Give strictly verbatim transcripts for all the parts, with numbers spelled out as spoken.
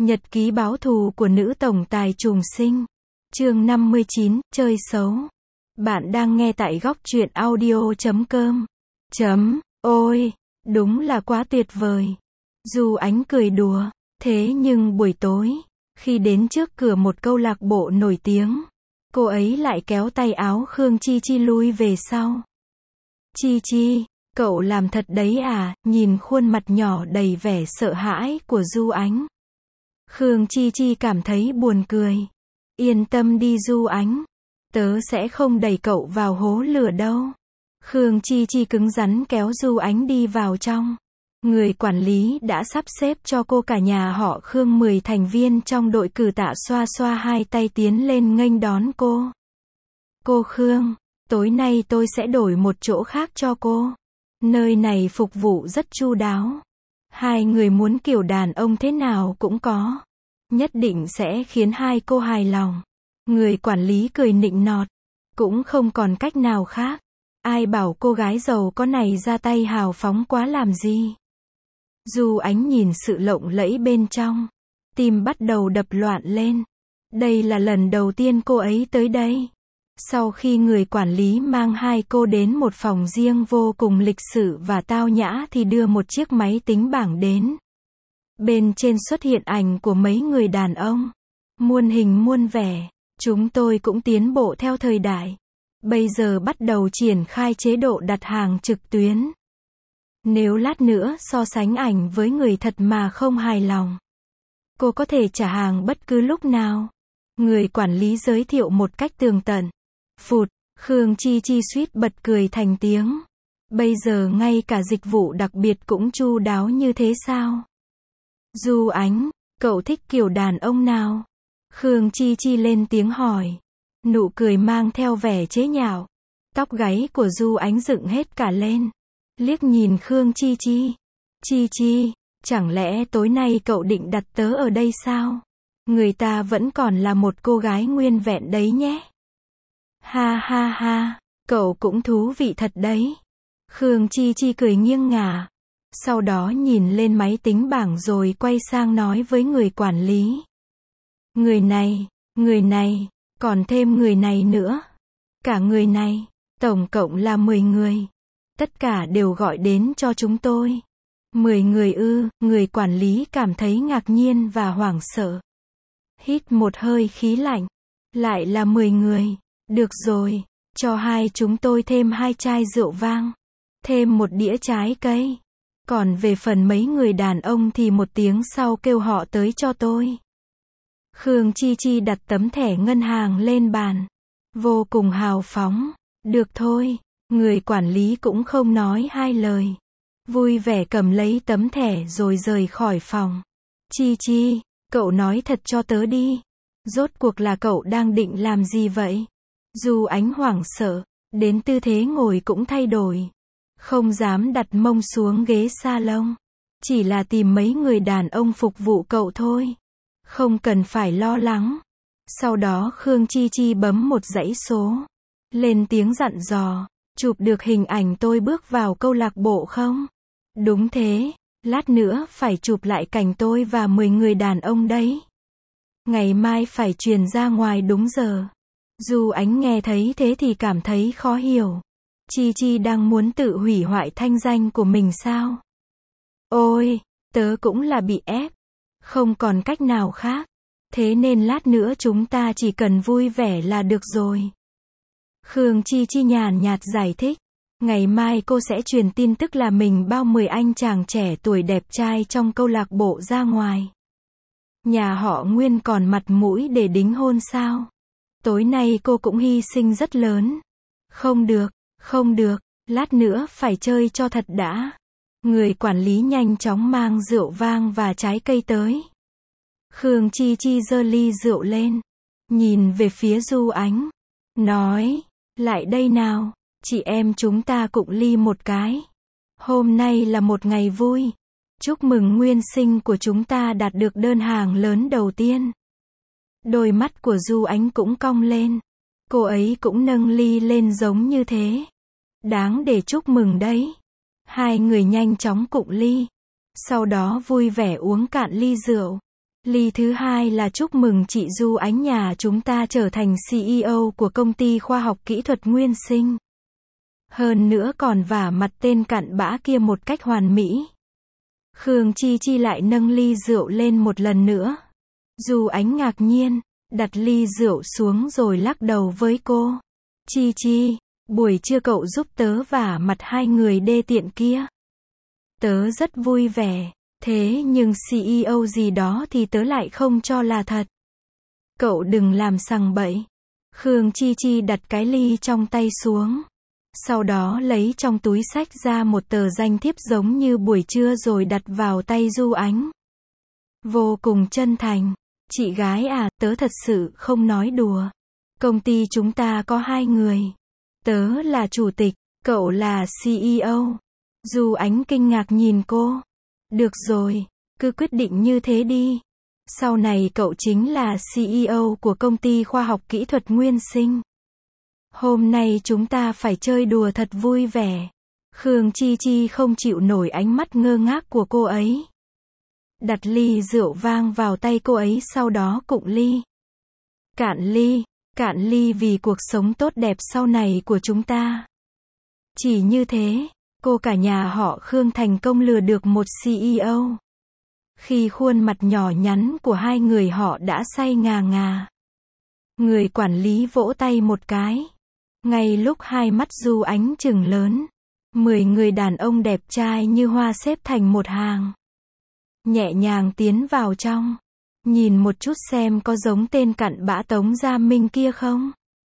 Nhật ký báo thù của nữ tổng tài trùng sinh. Chương năm mươi chín, chơi xấu. Bạn đang nghe tại góc truyện audio chấm com. Chấm, ôi, đúng là quá tuyệt vời. Du Ánh cười đùa, thế nhưng buổi tối, khi đến trước cửa một câu lạc bộ nổi tiếng, cô ấy lại kéo tay áo Khương Chi Chi lui về sau. Chi Chi, cậu làm thật đấy à, nhìn khuôn mặt nhỏ đầy vẻ sợ hãi của Du Ánh. Khương Chi Chi cảm thấy buồn cười. Yên tâm đi Du Ánh, tớ sẽ không đẩy cậu vào hố lửa đâu. Khương Chi Chi cứng rắn kéo Du Ánh đi vào trong. Người quản lý đã sắp xếp cho cô cả nhà họ Khương mười thành viên trong đội cử tạ xoa xoa hai tay tiến lên nghênh đón cô. Cô Khương, tối nay tôi sẽ đổi một chỗ khác cho cô. Nơi này phục vụ rất chu đáo. Hai người muốn kiểu đàn ông thế nào cũng có. Nhất định sẽ khiến hai cô hài lòng. Người quản lý cười nịnh nọt. Cũng không còn cách nào khác. Ai bảo cô gái giàu có này ra tay hào phóng quá làm gì. Du Ánh nhìn sự lộng lẫy bên trong. Tim bắt đầu đập loạn lên. Đây là lần đầu tiên cô ấy tới đây. Sau khi người quản lý mang hai cô đến một phòng riêng vô cùng lịch sự và tao nhã thì đưa một chiếc máy tính bảng đến. Bên trên xuất hiện ảnh của mấy người đàn ông. Muôn hình muôn vẻ. Chúng tôi cũng tiến bộ theo thời đại. Bây giờ bắt đầu triển khai chế độ đặt hàng trực tuyến. Nếu lát nữa so sánh ảnh với người thật mà không hài lòng, cô có thể trả hàng bất cứ lúc nào. Người quản lý giới thiệu một cách tường tận. Phụt, Khương Chi Chi suýt bật cười thành tiếng. Bây giờ ngay cả dịch vụ đặc biệt cũng chu đáo như thế sao? Du Ánh, cậu thích kiểu đàn ông nào? Khương Chi Chi lên tiếng hỏi. Nụ cười mang theo vẻ chế nhạo. Tóc gáy của Du Ánh dựng hết cả lên. Liếc nhìn Khương Chi Chi. Chi Chi, chẳng lẽ tối nay cậu định đặt tớ ở đây sao? Người ta vẫn còn là một cô gái nguyên vẹn đấy nhé. Ha ha ha, cậu cũng thú vị thật đấy. Khương Chi Chi cười nghiêng ngả. Sau đó nhìn lên máy tính bảng rồi quay sang nói với người quản lý. Người này, người này, còn thêm người này nữa. Cả người này, tổng cộng là mười người. Tất cả đều gọi đến cho chúng tôi. mười người ư, người quản lý cảm thấy ngạc nhiên và hoảng sợ. Hít một hơi khí lạnh. Lại là mười người. Được rồi, cho hai chúng tôi thêm hai chai rượu vang. Thêm một đĩa trái cây. Còn về phần mấy người đàn ông thì một tiếng sau kêu họ tới cho tôi. Khương Chi Chi đặt tấm thẻ ngân hàng lên bàn. Vô cùng hào phóng. Được thôi, người quản lý cũng không nói hai lời. Vui vẻ cầm lấy tấm thẻ rồi rời khỏi phòng. Chi Chi, cậu nói thật cho tớ đi. Rốt cuộc là cậu đang định làm gì vậy? Du Ánh hoảng sợ, đến tư thế ngồi cũng thay đổi. Không dám đặt mông xuống ghế salon. Chỉ là tìm mấy người đàn ông phục vụ cậu thôi. Không cần phải lo lắng. Sau đó Khương Chi Chi bấm một dãy số. Lên tiếng dặn dò. Chụp được hình ảnh tôi bước vào câu lạc bộ không? Đúng thế. Lát nữa phải chụp lại cảnh tôi và mười người đàn ông đấy. Ngày mai phải truyền ra ngoài đúng giờ. Du Ánh nghe thấy thế thì cảm thấy khó hiểu. Chi Chi đang muốn tự hủy hoại thanh danh của mình sao? Ôi, tớ cũng là bị ép. Không còn cách nào khác. Thế nên lát nữa chúng ta chỉ cần vui vẻ là được rồi. Khương Chi Chi nhàn nhạt giải thích. Ngày mai cô sẽ truyền tin tức là mình bao mười anh chàng trẻ tuổi đẹp trai trong câu lạc bộ ra ngoài. Nhà họ Nguyên còn mặt mũi để đính hôn sao? Tối nay cô cũng hy sinh rất lớn. Không được, không được, lát nữa phải chơi cho thật đã. Người quản lý nhanh chóng mang rượu vang và trái cây tới. Khương Chi Chi giơ ly rượu lên. Nhìn về phía Du Ánh. Nói, lại đây nào, chị em chúng ta cụng ly một cái. Hôm nay là một ngày vui. Chúc mừng nguyên sinh của chúng ta đạt được đơn hàng lớn đầu tiên. Đôi mắt của Du Ánh cũng cong lên. Cô ấy cũng nâng ly lên giống như thế. Đáng để chúc mừng đấy. Hai người nhanh chóng cụng ly. Sau đó vui vẻ uống cạn ly rượu. Ly thứ hai là chúc mừng chị Du Ánh nhà chúng ta trở thành xê e ô của công ty khoa học kỹ thuật Nguyên Sinh. Hơn nữa còn vả mặt tên cặn bã kia một cách hoàn mỹ. Khương Chi Chi lại nâng ly rượu lên một lần nữa. Du Ánh ngạc nhiên, đặt ly rượu xuống rồi lắc đầu với cô. Chi Chi, buổi trưa cậu giúp tớ vả mặt hai người đê tiện kia. Tớ rất vui vẻ, thế nhưng xê e ô gì đó thì tớ lại không cho là thật. Cậu đừng làm sằng bậy. Khương Chi Chi đặt cái ly trong tay xuống. Sau đó lấy trong túi xách ra một tờ danh thiếp giống như buổi trưa rồi đặt vào tay Du Ánh. Vô cùng chân thành. Chị gái à, tớ thật sự không nói đùa. Công ty chúng ta có hai người. Tớ là chủ tịch, cậu là xê e ô. Du Ánh kinh ngạc nhìn cô. Được rồi, cứ quyết định như thế đi. Sau này cậu chính là xê e ô của công ty khoa học kỹ thuật Nguyên Sinh. Hôm nay chúng ta phải chơi đùa thật vui vẻ. Khương Chi Chi không chịu nổi ánh mắt ngơ ngác của cô ấy. Đặt ly rượu vang vào tay cô ấy sau đó cụng ly. Cạn ly, cạn ly vì cuộc sống tốt đẹp sau này của chúng ta. Chỉ như thế, cô cả nhà họ Khương thành công lừa được một xê e ô. Khi khuôn mặt nhỏ nhắn của hai người họ đã say ngà ngà. Người quản lý vỗ tay một cái. Ngay lúc hai mắt Du Ánh trừng lớn, mười người đàn ông đẹp trai như hoa xếp thành một hàng. Nhẹ nhàng tiến vào trong. Nhìn một chút xem có giống tên cặn bã Tống Gia Minh kia không?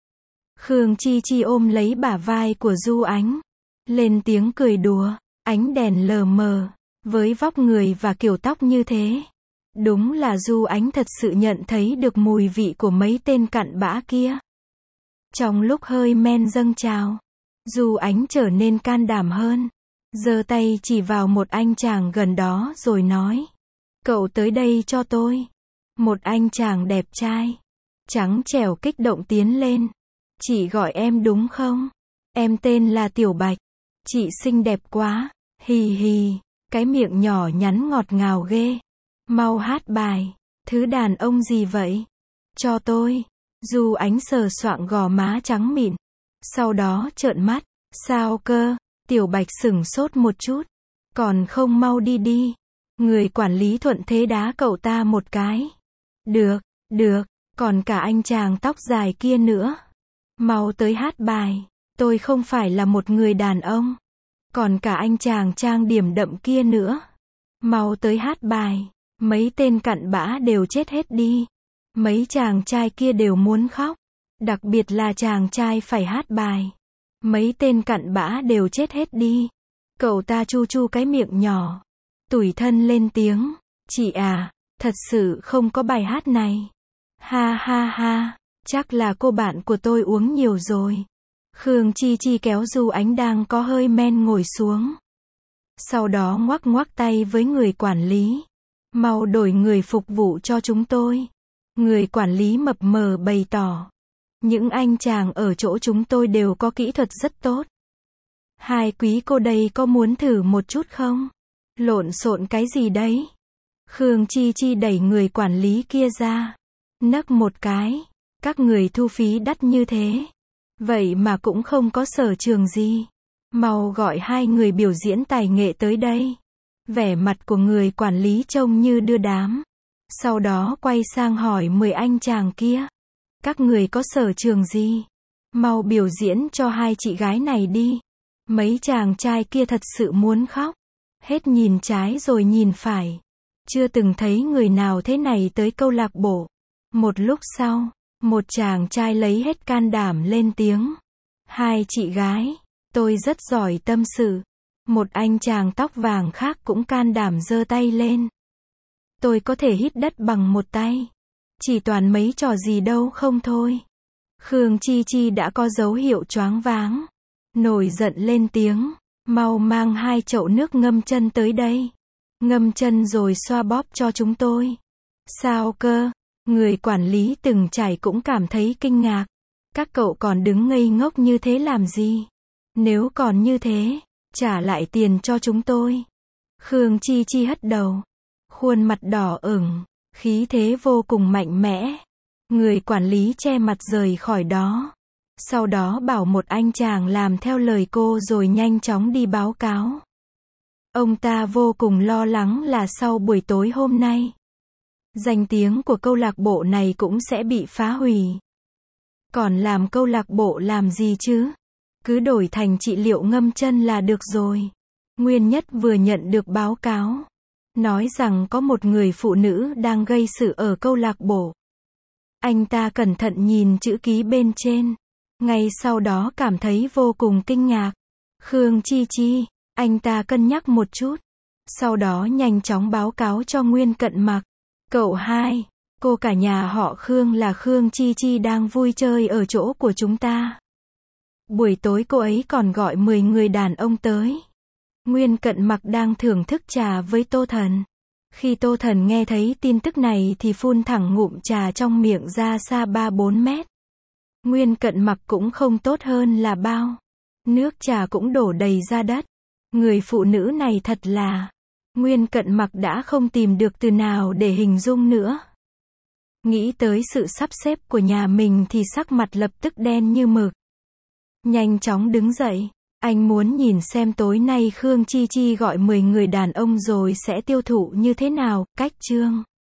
Khương Chi Chi ôm lấy bả vai của Du Ánh. Lên tiếng cười đùa. Ánh đèn lờ mờ. Với vóc người và kiểu tóc như thế. Đúng là Du Ánh thật sự nhận thấy được mùi vị của mấy tên cặn bã kia. Trong lúc hơi men dâng trào, Du Ánh trở nên can đảm hơn. Giơ tay chỉ vào một anh chàng gần đó rồi nói. Cậu tới đây cho tôi. Một anh chàng đẹp trai, trắng trẻo kích động tiến lên. Chị gọi em đúng không? Em tên là Tiểu Bạch. Chị xinh đẹp quá. Hì hì. Cái miệng nhỏ nhắn ngọt ngào ghê. Mau hát bài. Thứ đàn ông gì vậy? Cho tôi. Du Ánh sờ soạng gò má trắng mịn. Sau đó trợn mắt. Sao cơ? Tiểu Bạch sửng sốt một chút. Còn không mau đi đi. Người quản lý thuận thế đá cậu ta một cái. Được, được, còn cả anh chàng tóc dài kia nữa. Mau tới hát bài. Tôi không phải là một người đàn ông. Còn cả anh chàng trang điểm đậm kia nữa. Mau tới hát bài. Mấy tên cặn bã đều chết hết đi. Mấy chàng trai kia đều muốn khóc. Đặc biệt là chàng trai phải hát bài. Mấy tên cặn bã đều chết hết đi. Cậu ta chu chu cái miệng nhỏ. Tủi thân lên tiếng. Chị à, thật sự không có bài hát này. Ha ha ha, chắc là cô bạn của tôi uống nhiều rồi. Khương Chi Chi kéo Du Ánh đang có hơi men ngồi xuống. Sau đó ngoắc ngoắc tay với người quản lý. Mau đổi người phục vụ cho chúng tôi. Người quản lý mập mờ bày tỏ. Những anh chàng ở chỗ chúng tôi đều có kỹ thuật rất tốt. Hai quý cô đây có muốn thử một chút không? Lộn xộn cái gì đấy? Khương Chi Chi đẩy người quản lý kia ra. Nấc một cái. Các người thu phí đắt như thế. Vậy mà cũng không có sở trường gì. Mau gọi hai người biểu diễn tài nghệ tới đây. Vẻ mặt của người quản lý trông như đưa đám. Sau đó quay sang hỏi mười anh chàng kia. Các người có sở trường gì? Mau biểu diễn cho hai chị gái này đi. Mấy chàng trai kia thật sự muốn khóc. Hết nhìn trái rồi nhìn phải. Chưa từng thấy người nào thế này tới câu lạc bộ. Một lúc sau, một chàng trai lấy hết can đảm lên tiếng. Hai chị gái, tôi rất giỏi tâm sự. Một anh chàng tóc vàng khác cũng can đảm giơ tay lên. Tôi có thể hít đất bằng một tay. Chỉ toàn mấy trò gì đâu không thôi. Khương Chi Chi đã có dấu hiệu choáng váng. Nổi giận lên tiếng. Mau mang hai chậu nước ngâm chân tới đây. Ngâm chân rồi xoa bóp cho chúng tôi. Sao cơ? Người quản lý từng trải cũng cảm thấy kinh ngạc. Các cậu còn đứng ngây ngốc như thế làm gì? Nếu còn như thế, trả lại tiền cho chúng tôi. Khương Chi Chi hất đầu. Khuôn mặt đỏ ửng. Khí thế vô cùng mạnh mẽ. Người quản lý che mặt rời khỏi đó. Sau đó bảo một anh chàng làm theo lời cô rồi nhanh chóng đi báo cáo. Ông ta vô cùng lo lắng là sau buổi tối hôm nay, danh tiếng của câu lạc bộ này cũng sẽ bị phá hủy. Còn làm câu lạc bộ làm gì chứ? Cứ đổi thành trị liệu ngâm chân là được rồi. Nguyên Nhất vừa nhận được báo cáo, nói rằng có một người phụ nữ đang gây sự ở câu lạc bộ. Anh ta cẩn thận nhìn chữ ký bên trên. Ngay sau đó cảm thấy vô cùng kinh ngạc. Khương Chi Chi, anh ta cân nhắc một chút. Sau đó nhanh chóng báo cáo cho Nguyên Cận Mặc. Cậu hai, cô cả nhà họ Khương là Khương Chi Chi đang vui chơi ở chỗ của chúng ta. Buổi tối cô ấy còn gọi mười người đàn ông tới. Nguyên Cận Mặc đang thưởng thức trà với Tô Thần. Khi Tô Thần nghe thấy tin tức này thì phun thẳng ngụm trà trong miệng ra xa ba bốn mét. Nguyên Cận Mặc cũng không tốt hơn là bao. Nước trà cũng đổ đầy ra đất. Người phụ nữ này thật là... Nguyên Cận Mặc đã không tìm được từ nào để hình dung nữa. Nghĩ tới sự sắp xếp của nhà mình thì sắc mặt lập tức đen như mực. Nhanh chóng đứng dậy. Anh muốn nhìn xem tối nay Khương Chi Chi gọi mười người đàn ông rồi sẽ tiêu thụ như thế nào. Cách chương